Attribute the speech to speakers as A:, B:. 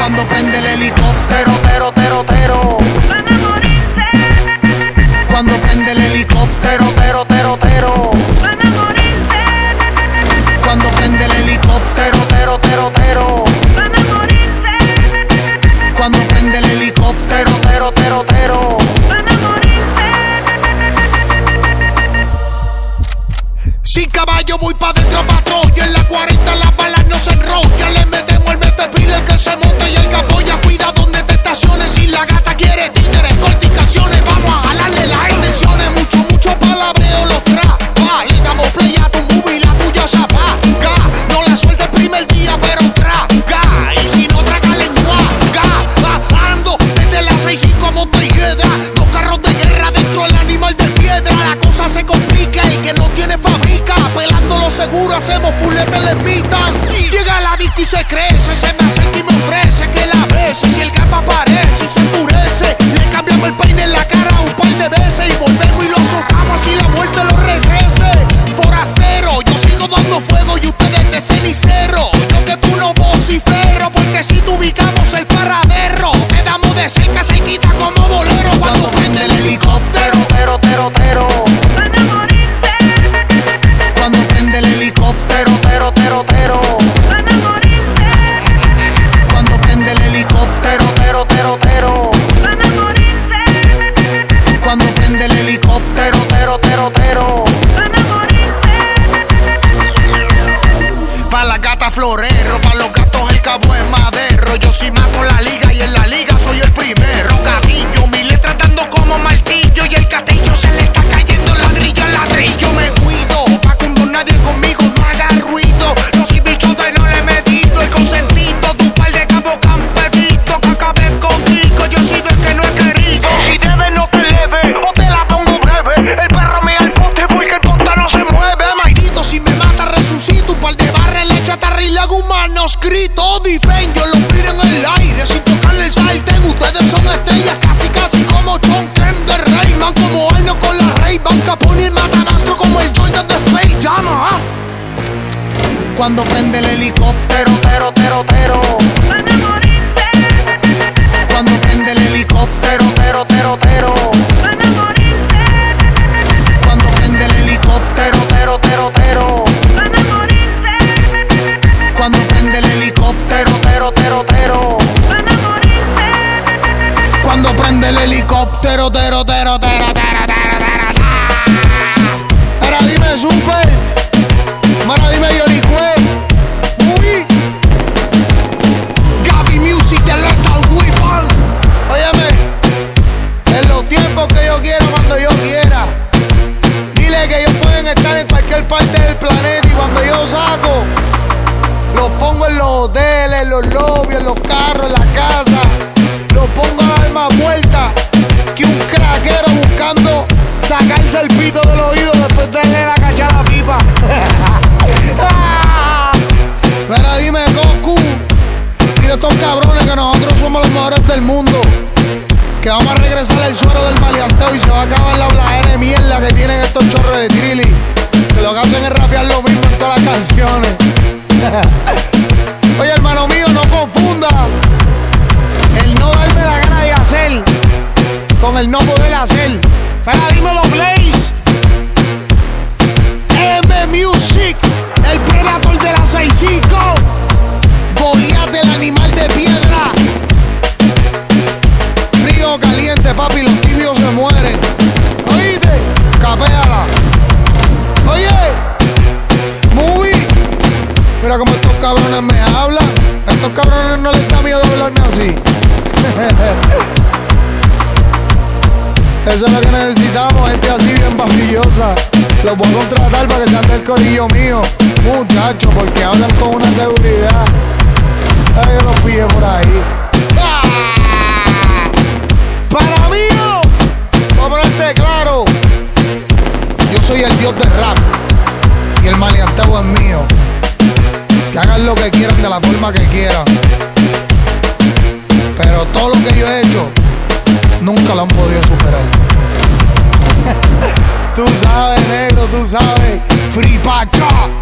A: Cuando prende el helicóptero,
B: van a morirse.
A: cuando prende el helicóptero,
B: Van a morirse.
A: cuando prende el helicóptero,
B: Van a morirse.
A: cuando prende el helicóptero,
B: Van a morirse.
A: sin caballo voy pa' dentro patrón. Y en la 40 las balas no se enrollan. Le metemos el metepila, el que se monta y el que apoya. Cuida donde te estaciones. Si la gata quiere títeres, corticaciones. Vamos a jalarle las extensiones. Mucho palabreo los trapas. Le damos play a tu movie, la tuya se apaga. No la suelta el primer día, pero traga. Y si no traga lengua, ando desde las 6-5 a Montelledra. 2 carros de guerra dentro del animal de piedra. La cosa se complica, el que no tiene fabrica. Pelando lo seguro, hacemos fulete, le invitan. Llega la disco y se crece, se me acerca y me ofrece que la bese. Si el gato aparece y se endurece, le cambiamos el peine en la cara un par de veces. Y volvemos y lo socamos si la muerte lo regrese. Forastero, yo sigo dando fuego y ustedes de cenicero. Yo que tú no vocifero, porque si te ubicamos el paradero, te damos de cerca, se quita como bolero. Cuando prende el helicóptero,
B: Van a morirse.
A: cuando prende el helicóptero,
B: Van a morirse.
A: cuando prende el helicóptero,
B: Van a morirse.
A: cuando prende el helicóptero,
B: Van a morirse.
A: pa' la gata florero, pa' los gatos el cabo es madero. Yo sí mato la liga y en la liga soy el primero. Gatillo, mi letra dando como martillo y el castillo se le está cayendo ladrillo a ladrillo. Me cuido, pa' cuando nadie conmigo no haga ruido. No soy bichote, no le he medido el consentido. Tu par de cabos campeditos que acabé contigo. Yo soy del que no he querido. Si debes no te leve, o te la pongo breve. El perro me al poste porque el poste no se mueve. Maldito, si me mata resucito. Un par de barras le echo a tarri y le hago un manuscrito. Difen, yo lo tiro en el aire sin tocarle el sartén. Ustedes son estrellas casi como John Kemp de Rayman. Como Arnold con la Ray Ban Capone y el matanastro como el Jordan de Space Jam. Cuando prende el helicóptero,
B: Van a morirse.
A: cuando prende el helicóptero,
B: Van a morirse.
A: cuando prende el helicóptero,
B: Van a morirse.
A: cuando prende el helicóptero,
B: Van a morirse.
A: cuando prende el helicóptero, Ahora dime Super, ahora dime Yoricuel, Uy, Gaby Music de Lethal Weapon. Óyeme, en los tiempos que yo quiera, cuando yo quiera. Dile que ellos pueden estar en cualquier parte del planeta y cuando yo saco, los pongo en los hoteles, en los lobbies, en los carros, en la casa. Los pongo a dar más vueltas que un craquero buscando sacarse el pito del oído después de leer a cachar la pipa. Pero dime, Goku, dile a estos cabrones que nosotros somos los mejores del mundo. Que vamos a regresar al suero del maleanteo y se va a acabar la bladera de mierda que tienen estos chorros de trilli. Que lo que hacen es rapear lo mismo en todas las canciones. Oye, hermano mío, no confunda el no darme la gana de hacer con el no poder hacer. Pero dímelo, Blaze. M Music, el Predator de la 6-5. Goliat del animal de piedra. Frío o caliente, papi, los tibios se mueren. Oíste, capéala. Oye, Movie, mira cómo estos cabrones me hablan. A estos cabrones no les da miedo hablarme así. Eso es lo que necesitamos, gente así bien babillosa. Los voy a contratar para que sean del corillo mío, muchachos, porque hablan con una seguridad. Ay, yo los pillé por ahí. ¡Ah! Para mí, voy a ponerte claro. Yo soy el dios del rap y el maleanteo es mío. Que hagan lo que quieran de la forma que quieran. Pero todo lo que yo he hecho nunca lo han podido superar. Tú sabes, negro, tú sabes. Free Pacha.